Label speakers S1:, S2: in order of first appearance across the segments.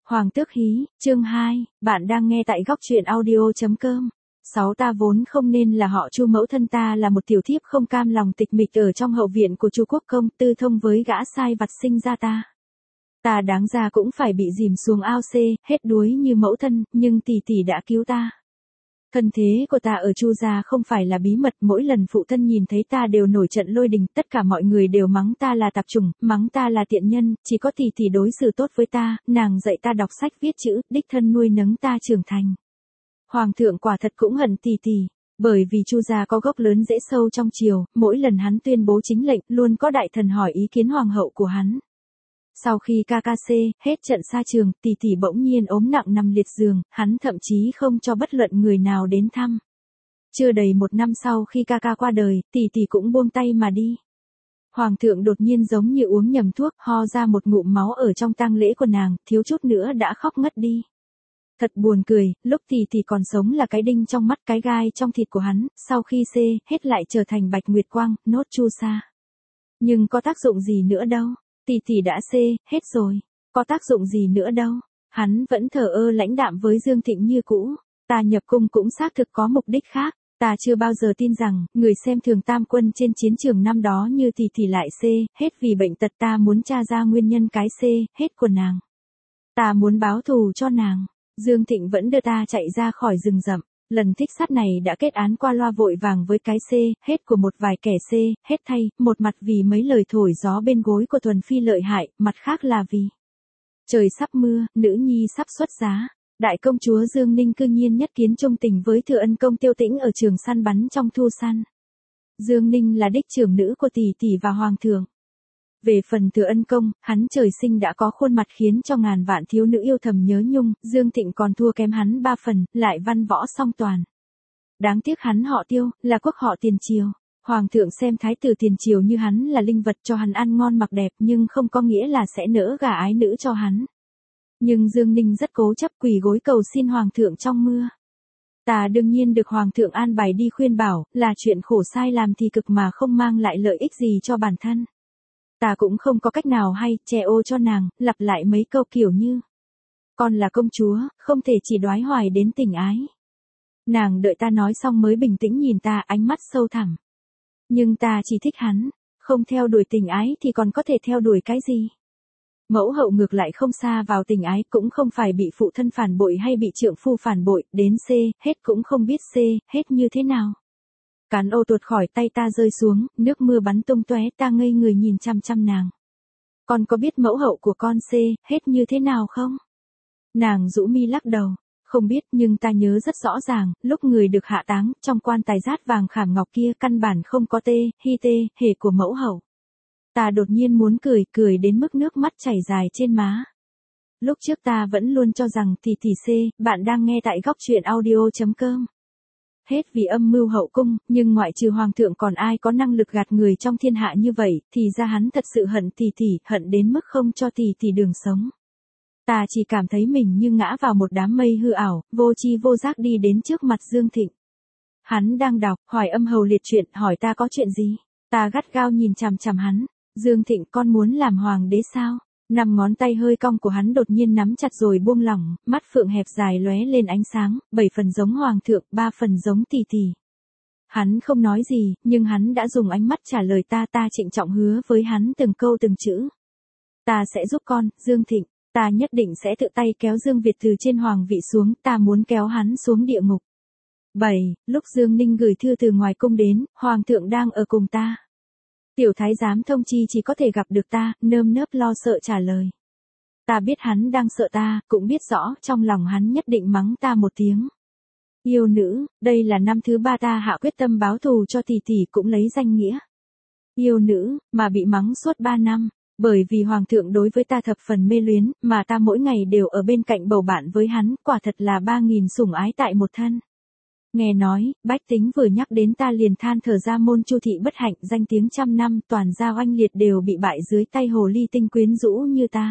S1: Hoàng tước hí, chương 2, bạn đang nghe tại góc truyện audio.com. 6 ta vốn không nên là họ Chu, mẫu thân ta là một tiểu thiếp không cam lòng tịch mịch ở trong hậu viện của Chu Quốc công, tư thông với gã sai vặt sinh ra ta. Ta đáng ra cũng phải bị dìm xuống ao xê, hết đuối như mẫu thân, nhưng tỷ tỷ đã cứu ta. Thân thế của ta ở Chu gia không phải là bí mật, mỗi lần phụ thân nhìn thấy ta đều nổi trận lôi đình, tất cả mọi người đều mắng ta là tạp chủng, mắng ta là tiện nhân, chỉ có tỷ tỷ đối xử tốt với ta, nàng dạy ta đọc sách viết chữ, đích thân nuôi nấng ta trưởng thành. Hoàng thượng quả thật cũng hận tỷ tỷ, bởi vì Chu gia có gốc lớn rễ sâu trong triều, mỗi lần hắn tuyên bố chính lệnh, luôn có đại thần hỏi ý kiến hoàng hậu của hắn. Sau khi KKC hết trận xa trường, tỷ tỷ bỗng nhiên ốm nặng nằm liệt giường, hắn thậm chí không cho bất luận người nào đến thăm. Chưa đầy 1 năm sau khi Kaka qua đời, tỷ tỷ cũng buông tay mà đi. Hoàng thượng đột nhiên giống như uống nhầm thuốc, ho ra một ngụm máu ở trong tang lễ của nàng, thiếu chút nữa đã khóc ngất đi. Thật buồn cười, lúc tỷ tỷ còn sống là cái đinh trong mắt, cái gai trong thịt của hắn, sau khi hết lại trở thành Bạch Nguyệt Quang, nốt chu sa. Nhưng có tác dụng gì nữa đâu. Tỷ tỷ đã hết rồi, có tác dụng gì nữa đâu. Hắn vẫn thờ ơ lãnh đạm với Dương Thịnh như cũ. Ta nhập cung cũng xác thực có mục đích khác. Ta chưa bao giờ tin rằng, người xem thường tam quân trên chiến trường năm đó như tỷ tỷ lại hết vì bệnh tật. Ta muốn tra ra nguyên nhân cái hết của nàng. Ta muốn báo thù cho nàng. Dương Thịnh vẫn đưa ta chạy ra khỏi rừng rậm. Lần thích sát này đã kết án qua loa vội vàng với cái hết của một vài kẻ hết thay, một mặt vì mấy lời thổi gió bên gối của Thuần Phi lợi hại, mặt khác là vì trời sắp mưa, nữ nhi sắp xuất giá. Đại công chúa Dương Ninh cư nhiên nhất kiến trung tình với Thừa Ân công Tiêu Tĩnh ở trường săn bắn trong thu săn. Dương Ninh là đích trưởng nữ của tỷ tỷ và hoàng thượng. Về phần Thừa Ân công, hắn trời sinh đã có khuôn mặt khiến cho ngàn vạn thiếu nữ yêu thầm nhớ nhung, Dương Thịnh còn thua kém hắn 3 phần, lại văn võ song toàn. Đáng tiếc hắn họ Tiêu, là quốc họ Tiền Triều. Hoàng thượng xem thái tử Tiền Triều như hắn là linh vật cho hắn ăn ngon mặc đẹp, nhưng không có nghĩa là sẽ nỡ gả ái nữ cho hắn. Nhưng Dương Ninh rất cố chấp, quỳ gối cầu xin hoàng thượng trong mưa. Ta đương nhiên được hoàng thượng an bài đi khuyên bảo, là chuyện khổ sai làm thì cực mà không mang lại lợi ích gì cho bản thân. Ta cũng không có cách nào hay, che ô cho nàng, lặp lại mấy câu kiểu như: con là công chúa, không thể chỉ đoái hoài đến tình ái. Nàng đợi ta nói xong mới bình tĩnh nhìn ta, ánh mắt sâu thẳm. Nhưng ta chỉ thích hắn, không theo đuổi tình ái thì còn có thể theo đuổi cái gì? Mẫu hậu ngược lại không xa vào tình ái, cũng không phải bị phụ thân phản bội hay bị trượng phu phản bội, đến hết cũng không biết hết như thế nào. Cán ô tuột khỏi tay ta rơi xuống, nước mưa bắn tung tóe, ta ngây người nhìn chăm chăm nàng. Con có biết mẫu hậu của con hết như thế nào không? Nàng rũ mi lắc đầu. Không biết, nhưng ta nhớ rất rõ ràng, lúc người được hạ táng, trong quan tài rát vàng khảm ngọc kia căn bản không có hề của mẫu hậu. Ta đột nhiên muốn cười đến mức nước mắt chảy dài trên má. Lúc trước ta vẫn luôn cho rằng tỷ bạn đang nghe tại góc truyện audio.com. Hết vì âm mưu hậu cung, nhưng ngoại trừ hoàng thượng còn ai có năng lực gạt người trong thiên hạ như vậy, thì ra hắn thật sự hận tỷ, hận đến mức không cho tỷ đường sống. Ta chỉ cảm thấy mình như ngã vào một đám mây hư ảo, vô tri vô giác đi đến trước mặt Dương Thịnh. Hắn đang đọc Hoài Âm Hầu Liệt truyện, hỏi ta có chuyện gì. Ta gắt gao nhìn chằm chằm hắn. Dương Thịnh, con muốn làm hoàng đế sao? 5 ngón tay hơi cong của hắn đột nhiên nắm chặt rồi buông lỏng, mắt phượng hẹp dài lóe lên ánh sáng, 7 phần giống hoàng thượng, 3 phần giống tỷ. Hắn không nói gì, nhưng hắn đã dùng ánh mắt trả lời ta. Ta trịnh trọng hứa với hắn từng câu từng chữ. Ta sẽ giúp con, Dương Thịnh. Ta nhất định sẽ tự tay kéo Dương Việt từ trên hoàng vị xuống, ta muốn kéo hắn xuống địa ngục. 7. Lúc Dương Ninh gửi thư từ ngoài cung đến, hoàng thượng đang ở cùng ta. Tiểu thái giám thông chi chỉ có thể gặp được ta, nơm nớp lo sợ trả lời. Ta biết hắn đang sợ ta, cũng biết rõ trong lòng hắn nhất định mắng ta một tiếng. Yêu nữ, đây là năm thứ 3 ta hạ quyết tâm báo thù cho tỷ, cũng lấy danh nghĩa yêu nữ mà bị mắng suốt 3 năm. Bởi vì hoàng thượng đối với ta thập phần mê luyến, mà ta mỗi ngày đều ở bên cạnh bầu bạn với hắn, quả thật là 3000 sủng ái tại một thân. Nghe nói, bách tính vừa nhắc đến ta liền than thở ra môn Chu thị bất hạnh, danh tiếng trăm năm, toàn gia oanh liệt đều bị bại dưới tay hồ ly tinh quyến rũ như ta.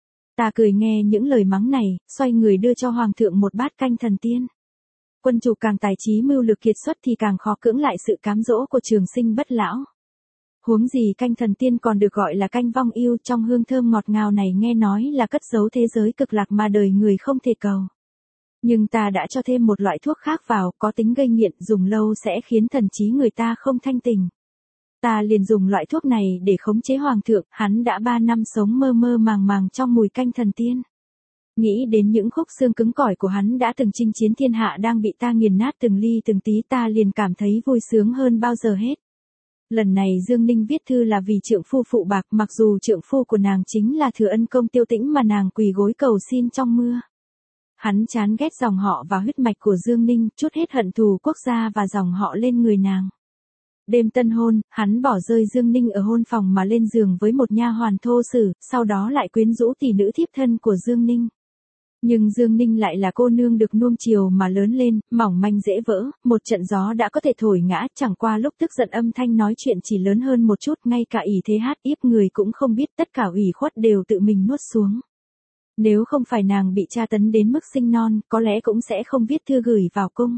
S1: Ta cười nghe những lời mắng này, xoay người đưa cho hoàng thượng một bát canh thần tiên. Quân chủ càng tài trí mưu lược kiệt xuất thì càng khó cưỡng lại sự cám dỗ của trường sinh bất lão. Huống gì canh thần tiên còn được gọi là canh vong yêu, trong hương thơm ngọt ngào này nghe nói là cất giấu thế giới cực lạc mà đời người không thể cầu. Nhưng ta đã cho thêm một loại thuốc khác vào, có tính gây nghiện, dùng lâu sẽ khiến thần trí người ta không thanh tình. Ta liền dùng loại thuốc này để khống chế hoàng thượng, hắn đã 3 năm sống mơ mơ màng màng trong mùi canh thần tiên. Nghĩ đến những khúc xương cứng cỏi của hắn đã từng chinh chiến thiên hạ đang bị ta nghiền nát từng ly từng tí, ta liền cảm thấy vui sướng hơn bao giờ hết. Lần này Dương Ninh viết thư là vì trượng phu phụ bạc, mặc dù trượng phu của nàng chính là Thừa Ân Công Tiêu Tĩnh mà nàng quỳ gối cầu xin trong mưa. Hắn chán ghét dòng họ và huyết mạch của Dương Ninh, trút hết hận thù quốc gia và dòng họ lên người nàng. Đêm tân hôn, hắn bỏ rơi Dương Ninh ở hôn phòng mà lên giường với một nha hoàn thô sử, sau đó lại quyến rũ tỷ nữ thiếp thân của Dương Ninh. Nhưng Dương Ninh lại là cô nương được nuông chiều mà lớn lên, mỏng manh dễ vỡ, một trận gió đã có thể thổi ngã, chẳng qua lúc tức giận âm thanh nói chuyện chỉ lớn hơn một chút, ngay cả ỷ thế hát yếp người cũng không biết, tất cả ủy khuất đều tự mình nuốt xuống. Nếu không phải nàng bị tra tấn đến mức sinh non, có lẽ cũng sẽ không viết thư gửi vào cung.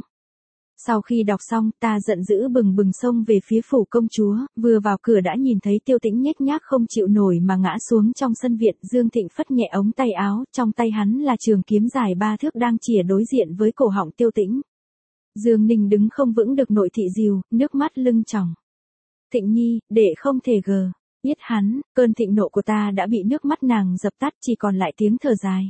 S1: Sau khi đọc xong, ta giận dữ bừng bừng xông về phía phủ công chúa, vừa vào cửa đã nhìn thấy Tiêu Tĩnh nhếch nhác không chịu nổi mà ngã xuống trong sân viện. Dương Thịnh phất nhẹ ống tay áo, trong tay hắn là trường kiếm dài 3 thước đang chìa đối diện với cổ họng Tiêu Tĩnh. Dương Ninh đứng không vững được nội thị dìu, nước mắt lưng tròng. Thịnh nhi, đệ không thể gờ. Biết hắn, cơn thịnh nộ của ta đã bị nước mắt nàng dập tắt, chỉ còn lại tiếng thở dài.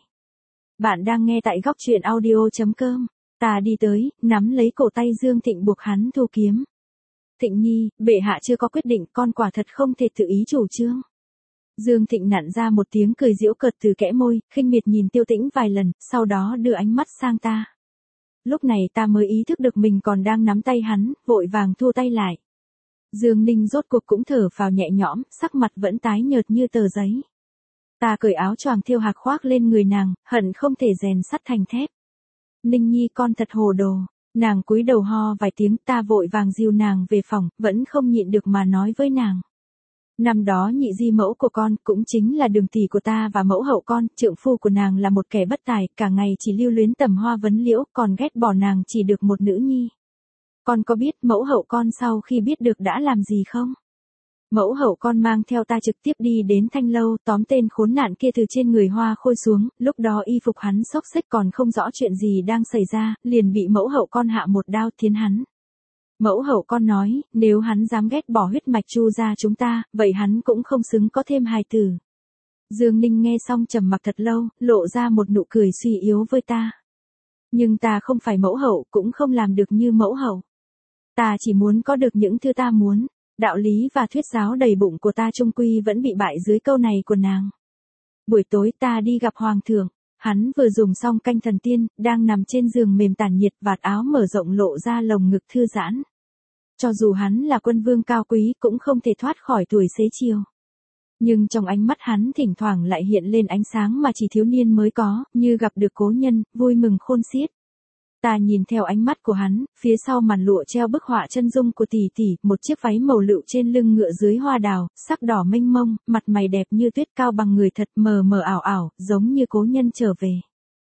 S1: Bạn đang nghe tại góc truyện audio.com. Ta đi tới, nắm lấy cổ tay Dương Thịnh buộc hắn thu kiếm. Thịnh nhi, bệ hạ chưa có quyết định, con quả thật không thể tự ý chủ trương. Dương Thịnh nặn ra một tiếng cười giễu cợt từ kẽ môi, khinh miệt nhìn Tiêu Tĩnh vài lần, sau đó đưa ánh mắt sang ta. Lúc này ta mới ý thức được mình còn đang nắm tay hắn, vội vàng thua tay lại. Dương Ninh rốt cuộc cũng thở phào nhẹ nhõm, sắc mặt vẫn tái nhợt như tờ giấy. Ta cởi áo choàng thêu hạc khoác lên người nàng, hận không thể rèn sắt thành thép. Ninh nhi con thật hồ đồ. Nàng cúi đầu ho vài tiếng, ta vội vàng dìu nàng về phòng, vẫn không nhịn được mà nói với nàng. Năm đó nhị di mẫu của con, cũng chính là đường tỷ của ta và mẫu hậu con, trượng phu của nàng là một kẻ bất tài, cả ngày chỉ lưu luyến tầm hoa vấn liễu, còn ghét bỏ nàng chỉ được một nữ nhi. Con có biết mẫu hậu con sau khi biết được đã làm gì không? Mẫu hậu con mang theo ta trực tiếp đi đến Thanh Lâu, tóm tên khốn nạn kia từ trên người Hoa Khôi xuống, lúc đó y phục hắn xốc xếch còn không rõ chuyện gì đang xảy ra, liền bị mẫu hậu con hạ một đao thiến hắn. Mẫu hậu con nói, nếu hắn dám ghét bỏ huyết mạch Chu gia chúng ta, vậy hắn cũng không xứng có thêm hài tử. Dương Ninh nghe xong trầm mặc thật lâu, lộ ra một nụ cười suy yếu với ta. Nhưng ta không phải mẫu hậu, cũng không làm được như mẫu hậu. Ta chỉ muốn có được những thứ ta muốn. Đạo lý và thuyết giáo đầy bụng của ta chung quy vẫn bị bại dưới câu này của nàng. Buổi tối ta đi gặp hoàng thượng, hắn vừa dùng xong canh thần tiên, đang nằm trên giường mềm tản nhiệt, vạt áo mở rộng lộ ra lồng ngực thư giãn. Cho dù hắn là quân vương cao quý cũng không thể thoát khỏi tuổi xế chiều. Nhưng trong ánh mắt hắn thỉnh thoảng lại hiện lên ánh sáng mà chỉ thiếu niên mới có, như gặp được cố nhân, vui mừng khôn xiết. Ta nhìn theo ánh mắt của hắn, phía sau màn lụa treo bức họa chân dung của tỷ tỷ, một chiếc váy màu lựu trên lưng ngựa dưới hoa đào, sắc đỏ mênh mông, mặt mày đẹp như tuyết, cao bằng người thật, mờ mờ ảo ảo, giống như cố nhân trở về.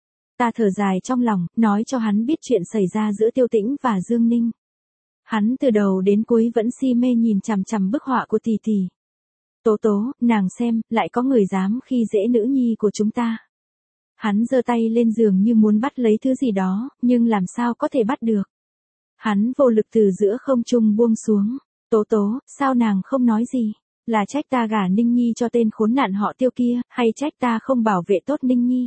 S1: Ta thở dài trong lòng, nói cho hắn biết chuyện xảy ra giữa Tiêu Tĩnh và Dương Ninh. Hắn từ đầu đến cuối vẫn si mê nhìn chằm chằm bức họa của tỷ tỷ. Tố tố, nàng xem, lại có người dám khi dễ nữ nhi của chúng ta. Hắn giơ tay lên giường như muốn bắt lấy thứ gì đó, nhưng làm sao có thể bắt được. Hắn vô lực từ giữa không trung buông xuống. Tố tố, sao nàng không nói gì? Là trách ta gả Ninh Nhi cho tên khốn nạn họ Tiêu kia, hay trách ta không bảo vệ tốt Ninh Nhi?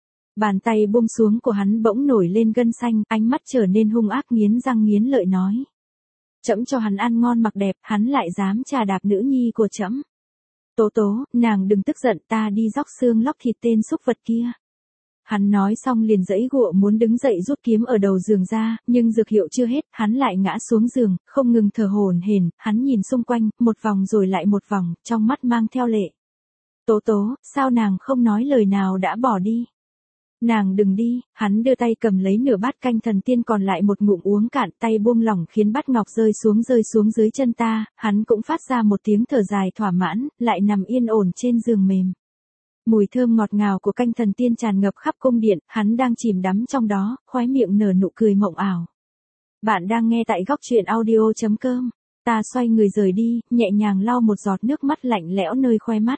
S1: Bàn tay buông xuống của hắn bỗng nổi lên gân xanh, ánh mắt trở nên hung ác nghiến răng nghiến lợi nói. Trẫm cho hắn ăn ngon mặc đẹp, hắn lại dám chà đạp nữ nhi của trẫm. Tố tố, nàng đừng tức giận, ta đi róc xương lóc thịt tên súc vật kia. Hắn nói xong liền giãy giụa muốn đứng dậy rút kiếm ở đầu giường ra, nhưng dược hiệu chưa hết, hắn lại ngã xuống giường, không ngừng thở hổn hển, hắn nhìn xung quanh, một vòng rồi lại một vòng, trong mắt mang theo lệ. Tố tố, sao nàng không nói lời nào đã bỏ đi? Nàng đừng đi, hắn đưa tay cầm lấy nửa bát canh thần tiên còn lại một ngụm uống cạn, tay buông lỏng khiến bát ngọc rơi xuống dưới chân ta, hắn cũng phát ra một tiếng thở dài thỏa mãn, lại nằm yên ổn trên giường mềm. Mùi thơm ngọt ngào của canh thần tiên tràn ngập khắp cung điện, hắn đang chìm đắm trong đó, khóe miệng nở nụ cười mộng ảo. Bạn đang nghe tại góc truyện audio.com. Ta xoay người rời đi, nhẹ nhàng lau một giọt nước mắt lạnh lẽo nơi khóe mắt.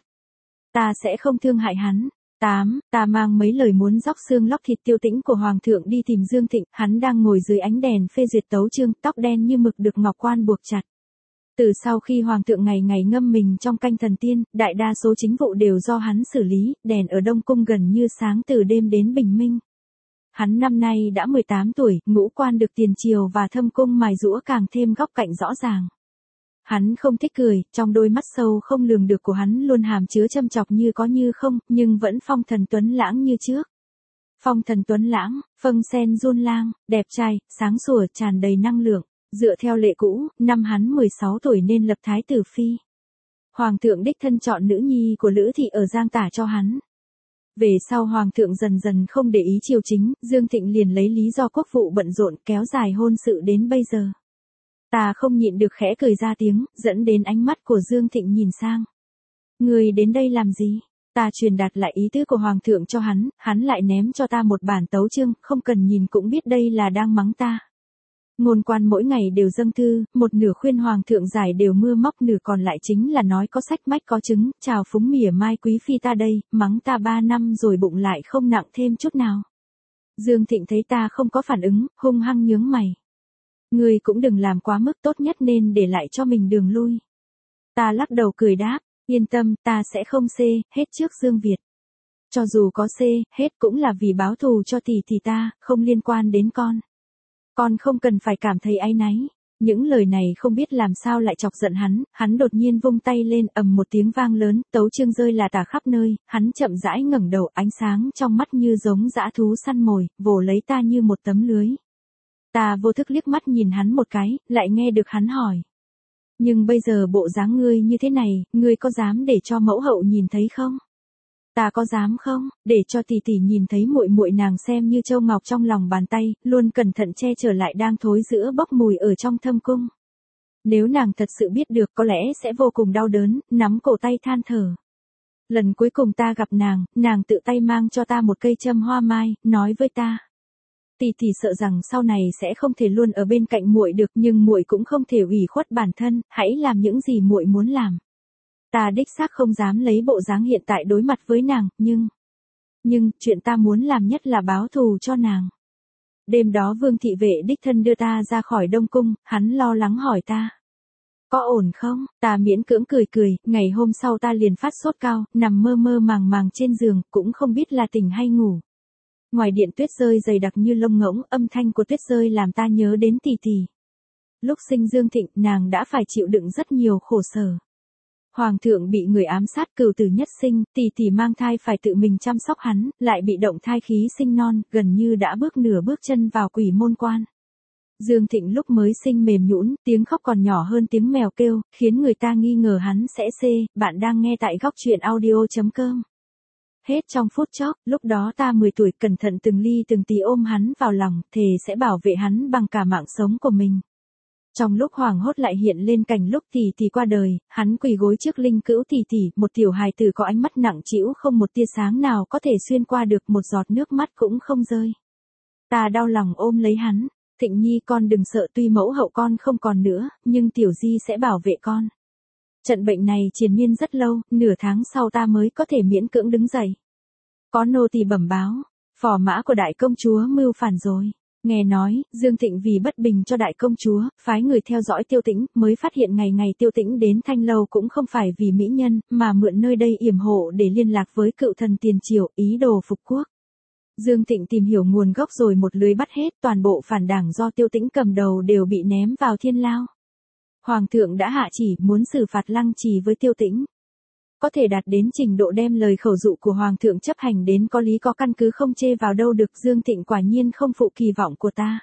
S1: Ta sẽ không thương hại hắn. 8. Ta mang mấy lời muốn róc xương lóc thịt Tiêu Tĩnh của Hoàng thượng đi tìm Dương Thịnh, hắn đang ngồi dưới ánh đèn phê duyệt tấu chương, tóc đen như mực được ngọc quan buộc chặt. Từ sau khi Hoàng thượng ngày ngày ngâm mình trong canh thần tiên, đại đa số chính vụ đều do hắn xử lý, đèn ở Đông Cung gần như sáng từ đêm đến bình minh. Hắn năm nay đã 18 tuổi, ngũ quan được tiền triều và thâm cung mài giũa càng thêm góc cạnh rõ ràng. Hắn không thích cười, trong đôi mắt sâu không lường được của hắn luôn hàm chứa châm chọc như có như không, nhưng vẫn phong thần tuấn lãng như trước. Phong thần tuấn lãng, phâng sen run lang, đẹp trai, sáng sủa, tràn đầy năng lượng. Dựa theo lệ cũ, năm hắn 16 tuổi nên lập thái tử phi. Hoàng thượng đích thân chọn nữ nhi của Lữ thị ở Giang Tả cho hắn. Về sau Hoàng thượng dần dần không để ý triều chính, Dương Thịnh liền lấy lý do quốc vụ bận rộn kéo dài hôn sự đến bây giờ. Ta không nhịn được khẽ cười ra tiếng, dẫn đến ánh mắt của Dương Thịnh nhìn sang. Người đến đây làm gì? Ta truyền đạt lại ý tứ của Hoàng thượng cho hắn lại ném cho ta một bản tấu chương, không cần nhìn cũng biết đây là đang mắng ta. Ngôn quan mỗi ngày đều dâng thư, một nửa khuyên Hoàng thượng giải đều mưa móc, nửa còn lại chính là nói có sách mách có chứng, chào phúng mỉa mai quý phi ta đây, mắng ta 3 năm rồi bụng lại không nặng thêm chút nào. Dương Thịnh thấy ta không có phản ứng, hung hăng nhướng mày. Ngươi cũng đừng làm quá mức, tốt nhất nên để lại cho mình đường lui. Ta lắc đầu cười đáp, yên tâm, ta sẽ không xê hết trước Dương Việt. Cho dù có xê hết cũng là vì báo thù cho tỷ ta, không liên quan đến con. Con không cần phải cảm thấy áy náy. Những lời này không biết làm sao lại chọc giận hắn đột nhiên vung tay lên, ầm một tiếng vang lớn, tấu chương rơi là tả khắp nơi, hắn chậm rãi ngẩng đầu, ánh sáng trong mắt như giống dã thú săn mồi, vồ lấy ta như một tấm lưới. Ta vô thức liếc mắt nhìn hắn một cái, lại nghe được hắn hỏi. Nhưng bây giờ bộ dáng ngươi như thế này, ngươi có dám để cho mẫu hậu nhìn thấy không? Ta có dám không, để cho tỷ tỷ nhìn thấy muội muội nàng xem như châu ngọc trong lòng bàn tay, luôn cẩn thận che chở lại đang thối rữa bốc mùi ở trong thâm cung. Nếu nàng thật sự biết được có lẽ sẽ vô cùng đau đớn, nắm cổ tay than thở. Lần cuối cùng ta gặp nàng tự tay mang cho ta một cây châm hoa mai, nói với ta. Tỷ sợ rằng sau này sẽ không thể luôn ở bên cạnh muội được, nhưng muội cũng không thể ủy khuất bản thân, hãy làm những gì muội muốn làm. Ta đích xác không dám lấy bộ dáng hiện tại đối mặt với nàng, nhưng chuyện ta muốn làm nhất là báo thù cho nàng. Đêm đó Vương thị vệ đích thân đưa ta ra khỏi Đông Cung, hắn lo lắng hỏi ta. Có ổn không? Ta miễn cưỡng cười, ngày hôm sau ta liền phát sốt cao, nằm mơ mơ màng màng trên giường, cũng không biết là tỉnh hay ngủ. Ngoài điện tuyết rơi dày đặc như lông ngỗng, âm thanh của tuyết rơi làm ta nhớ đến tỷ. Lúc sinh Dương Thịnh, nàng đã phải chịu đựng rất nhiều khổ sở. Hoàng thượng bị người ám sát, cửu tử nhất sinh, tỷ mang thai phải tự mình chăm sóc hắn, lại bị động thai khí sinh non, gần như đã bước nửa bước chân vào quỷ môn quan. Dương Thịnh lúc mới sinh mềm nhũn, tiếng khóc còn nhỏ hơn tiếng mèo kêu, khiến người ta nghi ngờ hắn sẽ xê. Bạn đang nghe tại góc truyện audio.com. Hết trong phút chốc, lúc đó ta 10 tuổi, cẩn thận từng ly từng tí ôm hắn vào lòng, thề sẽ bảo vệ hắn bằng cả mạng sống của mình. Trong lúc hoảng hốt lại hiện lên cảnh lúc tỷ qua đời, hắn quỳ gối trước linh cữu tỷ, một tiểu hài tử có ánh mắt nặng trĩu, không một tia sáng nào có thể xuyên qua được, một giọt nước mắt cũng không rơi. Ta đau lòng ôm lấy hắn, Thịnh nhi con đừng sợ, tuy mẫu hậu con không còn nữa, nhưng tiểu di sẽ bảo vệ con. Trận bệnh này triền miên rất lâu, nửa tháng sau ta mới có thể miễn cưỡng đứng dậy. Có nô tỳ bẩm báo, phò mã của đại công chúa mưu phản rồi. Nghe nói, Dương Thịnh vì bất bình cho đại công chúa, phái người theo dõi Tiêu Tĩnh, mới phát hiện ngày ngày Tiêu Tĩnh đến Thanh Lâu cũng không phải vì mỹ nhân, mà mượn nơi đây yểm hộ để liên lạc với cựu thần tiền triều, ý đồ phục quốc. Dương Thịnh tìm hiểu nguồn gốc rồi một lưới bắt hết, toàn bộ phản đảng do Tiêu Tĩnh cầm đầu đều bị ném vào thiên lao. Hoàng thượng đã hạ chỉ muốn xử phạt lăng trì với Tiêu Tĩnh. Có thể đạt đến trình độ đem lời khẩu dụ của Hoàng thượng chấp hành đến có lý có căn cứ, không chê vào đâu được. Dương Thịnh quả nhiên không phụ kỳ vọng của ta.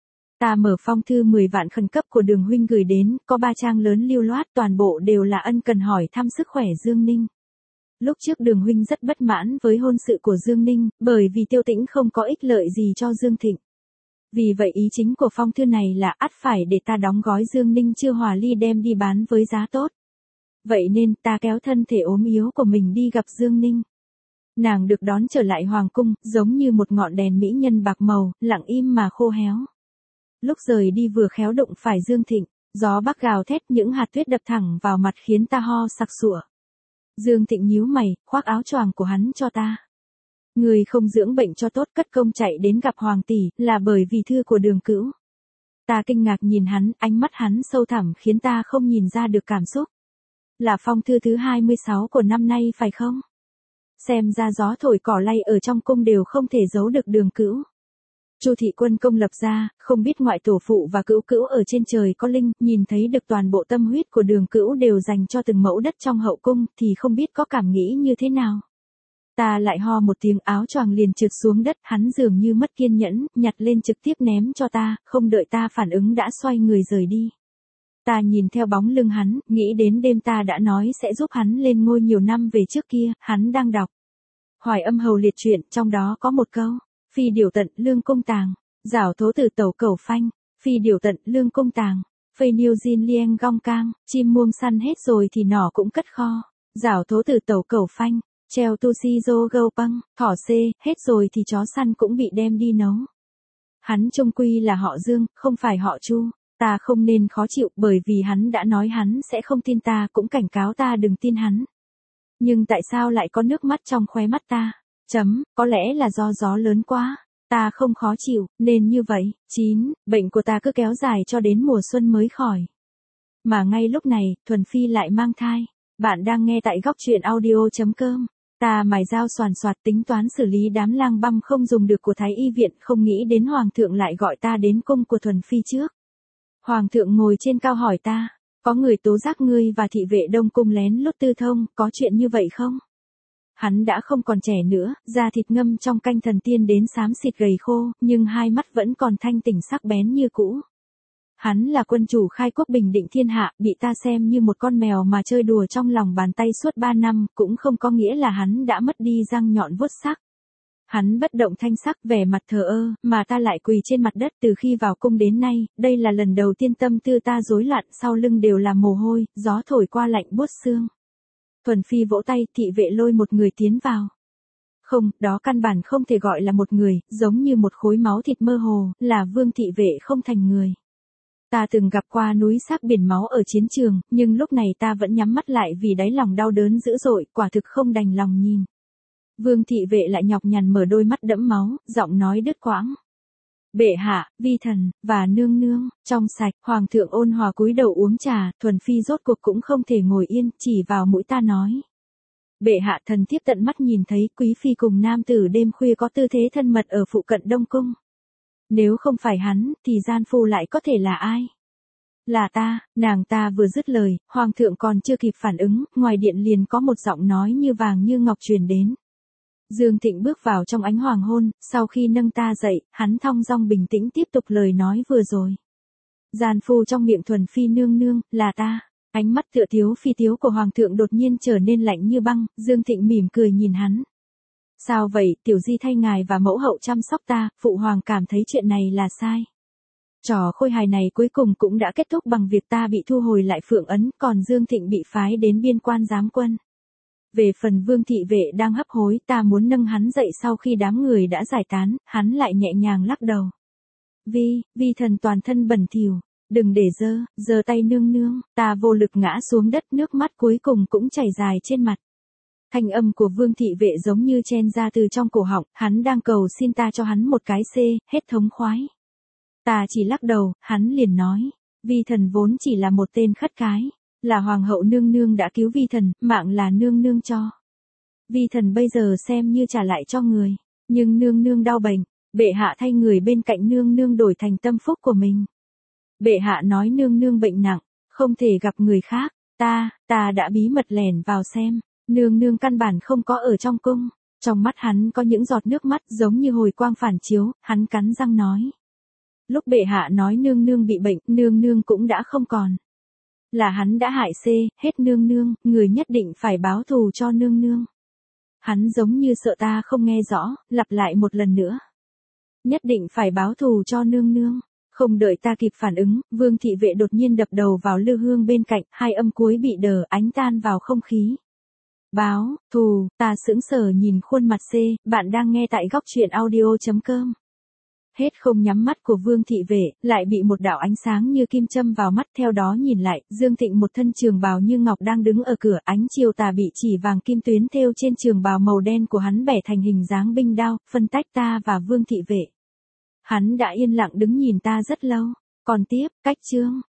S1: Ta mở phong thư 10 vạn khẩn cấp của Đường huynh gửi đến, có 3 trang lớn lưu loát, toàn bộ đều là ân cần hỏi thăm sức khỏe Dương Ninh. Lúc trước Đường huynh rất bất mãn với hôn sự của Dương Ninh, bởi vì Tiêu Tĩnh không có ích lợi gì cho Dương Thịnh. Vì vậy ý chính của phong thư này là ắt phải để ta đóng gói Dương Ninh chưa hòa ly đem đi bán với giá tốt. Vậy nên ta kéo thân thể ốm yếu của mình đi gặp Dương Ninh. Nàng được đón trở lại hoàng cung, giống như một ngọn đèn mỹ nhân bạc màu, lặng im mà khô héo. Lúc rời đi vừa khéo đụng phải Dương Thịnh, Gió bắc gào thét, những hạt tuyết đập thẳng vào mặt khiến ta ho sặc sụa. Dương Thịnh nhíu mày, khoác áo choàng của hắn cho ta. Người không dưỡng bệnh cho tốt, cất công chạy đến gặp Hoàng tỷ, là bởi vì thư của Đường Cữu. Ta kinh ngạc nhìn hắn, ánh mắt hắn sâu thẳm khiến ta không nhìn ra được cảm xúc. Là phong thư thứ 26 của năm nay phải không? Xem ra gió thổi cỏ lay ở trong cung đều không thể giấu được Đường Cữu. Chu thị quân công lập ra, không biết ngoại tổ phụ và Cữu Cữu ở trên trời có linh, nhìn thấy được toàn bộ tâm huyết của Đường Cữu đều dành cho từng mẫu đất trong hậu cung, thì không biết có cảm nghĩ như thế nào. Ta lại ho một tiếng, áo choàng liền trượt xuống đất, hắn dường như mất kiên nhẫn, nhặt lên trực tiếp ném cho ta, không đợi ta phản ứng đã xoay người rời đi. Ta nhìn theo bóng lưng hắn, nghĩ đến đêm ta đã nói sẽ giúp hắn lên ngôi nhiều năm về trước kia, hắn đang đọc Hoài Âm Hầu Liệt truyện, trong đó có một câu, phi điều tận lương cung tàng, giảo thố từ tẩu cẩu phanh, phi điều tận lương cung tàng, phây niêu diên lieng gong cang, chim muông săn hết rồi thì nỏ cũng cất kho, giảo thố từ tẩu cẩu phanh, treo tu si dô gâu băng, thỏ xê, hết rồi thì chó săn cũng bị đem đi nấu. Hắn chung quy là họ Dương, không phải họ Chu. Ta không nên khó chịu bởi vì hắn đã nói hắn sẽ không tin ta, cũng cảnh cáo ta đừng tin hắn. Nhưng tại sao lại có nước mắt trong khóe mắt ta? Có lẽ là do gió lớn quá. Ta không khó chịu, nên như vậy. 9. Bệnh của ta cứ kéo dài cho đến mùa xuân mới khỏi. Mà ngay lúc này, Thuần Phi lại mang thai. Bạn đang nghe tại góc truyện audio.com. Ta mài dao xoàn xoạt tính toán xử lý đám lang băm không dùng được của Thái Y viện, không nghĩ đến Hoàng thượng lại gọi ta đến cung của Thuần Phi trước. Hoàng thượng ngồi trên cao hỏi ta, có người tố giác ngươi và thị vệ Đông cung lén lút tư thông, có chuyện như vậy không? Hắn đã không còn trẻ nữa, da thịt ngâm trong canh thần tiên đến xám xịt gầy khô, nhưng hai mắt vẫn còn thanh tỉnh sắc bén như cũ. Hắn là quân chủ khai quốc bình định thiên hạ, bị ta xem như một con mèo mà chơi đùa trong lòng bàn tay suốt 3 năm, cũng không có nghĩa là hắn đã mất đi răng nhọn vuốt sắc. Hắn bất động thanh sắc, vẻ mặt thờ ơ, mà ta lại quỳ trên mặt đất. Từ khi vào cung đến nay, đây là lần đầu tiên tâm tư ta rối loạn, sau lưng đều là mồ hôi, gió thổi qua lạnh buốt xương. Thuần Phi vỗ tay, thị vệ lôi một người tiến vào. Không, đó căn bản không thể gọi là một người, giống như một khối máu thịt mơ hồ, là Vương thị vệ không thành người. Ta từng gặp qua núi xác biển máu ở chiến trường, nhưng lúc này ta vẫn nhắm mắt lại vì đáy lòng đau đớn dữ dội, quả thực không đành lòng nhìn. Vương thị vệ lại nhọc nhằn mở đôi mắt đẫm máu, giọng nói đứt quãng. Bệ hạ, vi thần, và nương nương, trong sạch, Hoàng thượng ôn hòa cúi đầu uống trà, Thuần Phi rốt cuộc cũng không thể ngồi yên, chỉ vào mũi ta nói. Bệ hạ, thần thiếp tận mắt nhìn thấy quý phi cùng nam tử đêm khuya có tư thế thân mật ở phụ cận Đông cung. Nếu không phải hắn, thì gian phu lại có thể là ai? Là ta. Nàng ta vừa dứt lời, Hoàng thượng còn chưa kịp phản ứng, ngoài điện liền có một giọng nói như vàng như ngọc truyền đến. Dương Thịnh bước vào trong ánh hoàng hôn, sau khi nâng ta dậy, hắn thong dong bình tĩnh tiếp tục lời nói vừa rồi. Gian phu trong miệng Thuần Phi nương nương, là ta. Ánh mắt tựa tiếu phi tiếu của Hoàng thượng đột nhiên trở nên lạnh như băng, Dương Thịnh mỉm cười nhìn hắn. Sao vậy, tiểu di thay ngài và mẫu hậu chăm sóc ta, phụ hoàng cảm thấy chuyện này là sai. Trò khôi hài này cuối cùng cũng đã kết thúc bằng việc ta bị thu hồi lại phượng ấn, còn Dương Thịnh bị phái đến biên quan giám quân. Về phần Vương thị vệ đang hấp hối, ta muốn nâng hắn dậy sau khi đám người đã giải tán, hắn lại nhẹ nhàng lắc đầu. Vi thần toàn thân bẩn thỉu, đừng để giơ tay nương nương, ta vô lực ngã xuống đất, nước mắt cuối cùng cũng chảy dài trên mặt. Thanh âm của Vương thị vệ giống như chen ra từ trong cổ họng, hắn đang cầu xin ta cho hắn một cái hết thống khoái. Ta chỉ lắc đầu, hắn liền nói, vi thần vốn chỉ là một tên khất cái, là hoàng hậu nương nương đã cứu vi thần, mạng là nương nương cho. Vi thần bây giờ xem như trả lại cho người, nhưng nương nương đau bệnh, bệ hạ thay người bên cạnh nương nương đổi thành tâm phúc của mình. Bệ hạ nói nương nương bệnh nặng, không thể gặp người khác, ta đã bí mật lẻn vào xem, nương nương căn bản không có ở trong cung. Trong mắt hắn có những giọt nước mắt giống như hồi quang phản chiếu, hắn cắn răng nói. Lúc bệ hạ nói nương nương bị bệnh, nương nương cũng đã không còn. Là hắn đã hại hết nương nương, người nhất định phải báo thù cho nương nương. Hắn giống như sợ ta không nghe rõ, lặp lại một lần nữa. Nhất định phải báo thù cho nương nương. Không đợi ta kịp phản ứng, Vương thị vệ đột nhiên đập đầu vào lư hương bên cạnh, hai âm cuối bị đờ, ánh tan vào không khí. Báo thù, ta sững sờ nhìn khuôn mặt bạn đang nghe tại góc truyện audio.com. Hết không nhắm mắt của Vương thị vệ, lại bị một đạo ánh sáng như kim châm vào mắt, theo đó nhìn lại, Dương Thịnh một thân trường bào như ngọc đang đứng ở cửa, ánh chiều tà bị chỉ vàng kim tuyến thêu trên trường bào màu đen của hắn bẻ thành hình dáng binh đao, phân tách ta và Vương thị vệ. Hắn đã yên lặng đứng nhìn ta rất lâu, còn tiếp, cách chương.